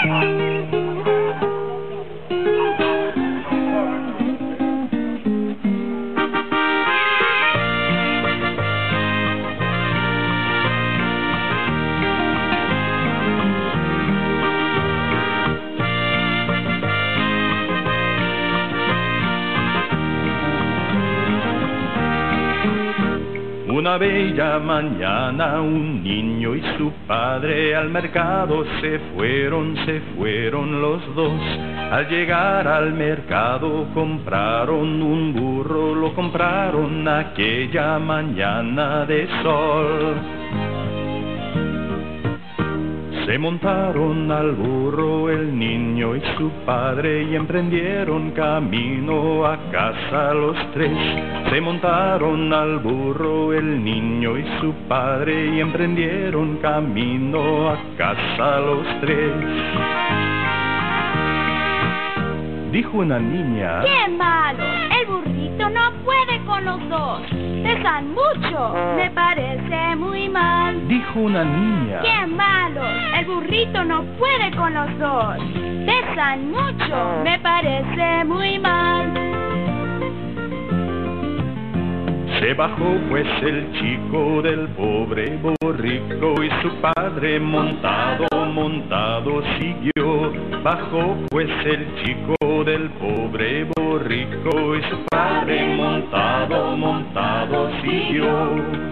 Una bella mañana un niño y su padre al mercado se fueron los dos. Al llegar al mercado compraron un burro, lo compraron aquella mañana de sol. Se montaron al burro el niño y su padre y emprendieron camino a casa los tres. Se montaron al burro el niño y su padre y emprendieron camino a casa los tres. Dijo una niña: ¡Qué malo! El burrito no puede con los dos. Pesan mucho, me parece muy mal. Dijo una niña: ¡Qué malo! El burrito no puede con los dos. Pesan mucho, me parece muy mal. Se bajó pues el chico del pobre borrico y su padre montado siguió. Bajó pues el chico del pobre borrico y su padre montado siguió.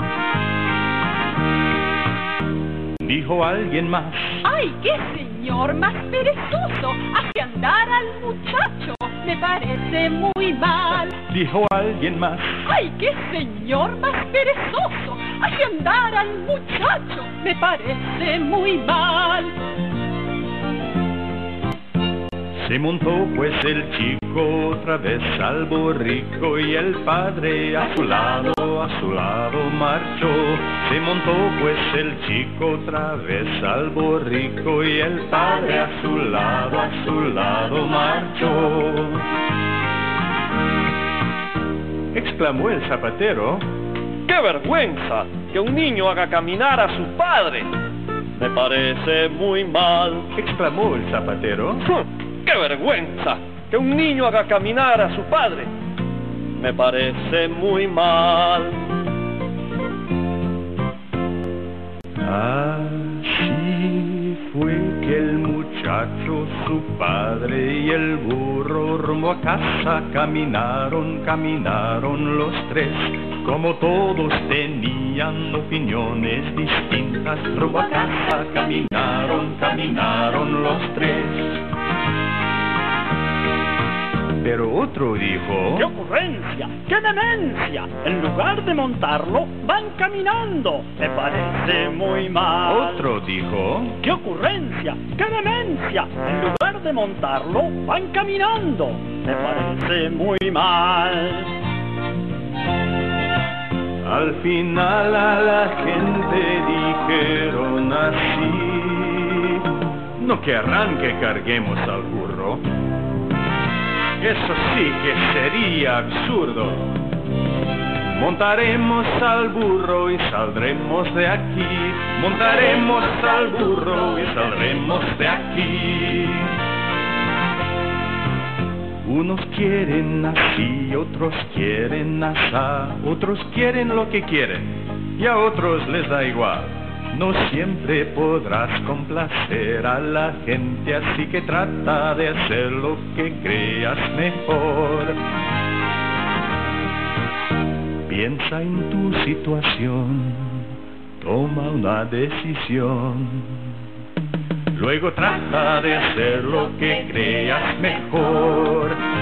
Dijo alguien más: ¡Ay, qué señor más perezoso! Hace andar al muchacho, me parece muy mal. Dijo alguien más: ¡Ay, qué señor más perezoso! Hace andar al muchacho, me parece muy mal. Se montó pues el chico otra vez al borrico y el padre a su lado marchó. Se montó pues el chico otra vez al borrico y el padre a su lado marchó. Exclamó el zapatero: ¡Qué vergüenza que un niño haga caminar a su padre! Me parece muy mal. Exclamó el zapatero: ¡Qué vergüenza que un niño haga caminar a su padre! Me parece muy mal. Así fue que el muchacho, su padre y el burro rumbo a casa caminaron los tres. Como todos tenían opiniones distintas, rumbo a casa caminaron los tres. Pero otro dijo: ¡Qué ocurrencia! ¡Qué demencia! En lugar de montarlo, van caminando. Me parece muy mal. Otro dijo: ¡Qué ocurrencia! ¡Qué demencia! En lugar de montarlo, van caminando. Me parece muy mal. Al final a la gente dijeron así: no querrán que carguemos al burro. Eso sí que sería absurdo. Montaremos al burro y saldremos de aquí. Montaremos al burro y saldremos de aquí. Unos quieren así, otros quieren asá, otros quieren lo que quieren y a otros les da igual. No siempre podrás complacer a la gente, así que trata de hacer lo que creas mejor. Piensa en tu situación, toma una decisión. Luego trata de hacer lo que creas mejor.